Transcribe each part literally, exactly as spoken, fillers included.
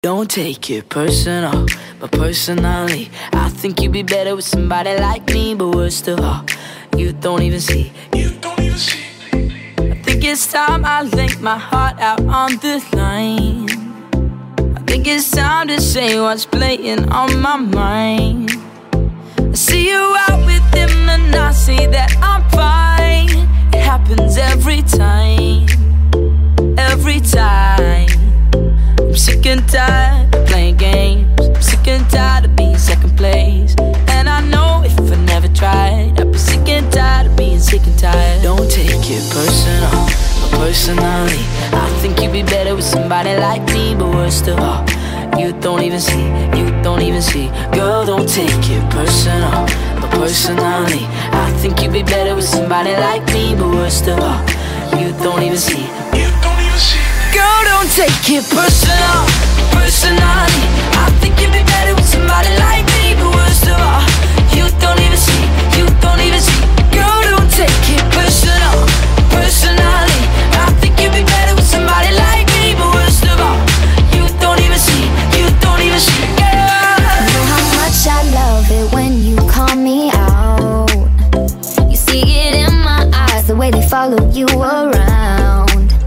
Don't take it personal, but personally I think you'd be better with somebody like me. But worst of all, you don't even see. You don't even see. I think it's time I laid my heart out on the line. I think it's time to say what's playing on my mind. I see you out with him and I see that I'm fine. It happens every time, every time. I'm sick and tired of playing games. I'm sick and tired of being second place. And I know if I never tried, I'd be sick and tired of being sick and tired. Don't take it personal, but personally I think you'd be better with somebody like me. But worst of all, you don't even see, you don't even see. Girl, don't take it personal, but personally I think you'd be better with somebody like me. But worst of all, you don't even see, you don't even see. Girl, don't take it personal, personally I think you'd be better with somebody like me. But worst of all, you don't even see, you don't even see. Girl, don't take it personal, personally I think you'd be better with somebody like me. But worst of all, you don't even see, you don't even see. Girl, you know how much I love it when you call me out. You see it in my eyes, the way they follow you around.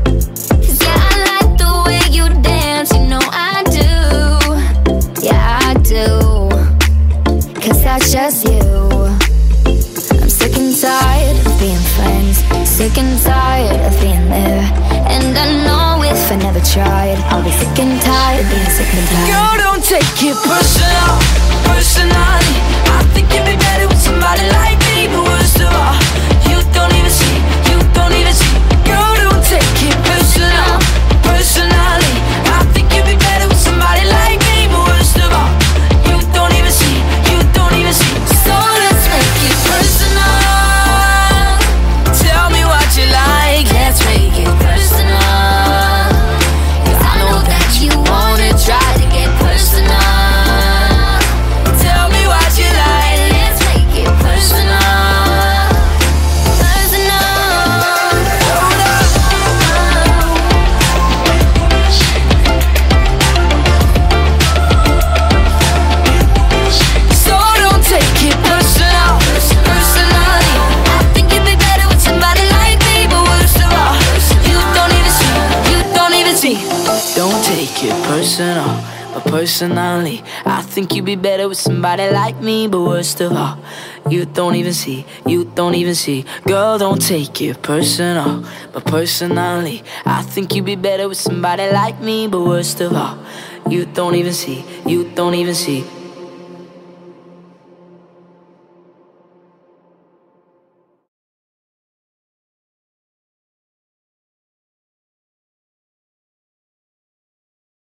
Cause that's just you. I'm sick and tired of being friends, sick and tired of being there. And I know if I never tried, I'll be sick and tired of being sick and tired. Girl, don't take it personal, personally I think you'd be better with somebody like me. But worst of all, you don't even see, you don't even see. Girl, don't take it personal, personally I think you'd be better with somebody like me. But worst of all, you don't even see, you don't even see. So let's make it personal. Tell me what you like, let's make it personal. Cause I know that you wanna try to get personal. Tell me what you like, let's make it personal. Personal. So don't take it personal, personally I think you'd be better with somebody like me. But worst of all, you don't even see, you don't even see. Don't take it personal, but personally I think you'd be better with somebody like me. But worst of all, you don't even see, you don't even see. Girl, don't take it personal, but personally I think you'd be better with somebody like me. But worst of all, you don't even see, you don't even see.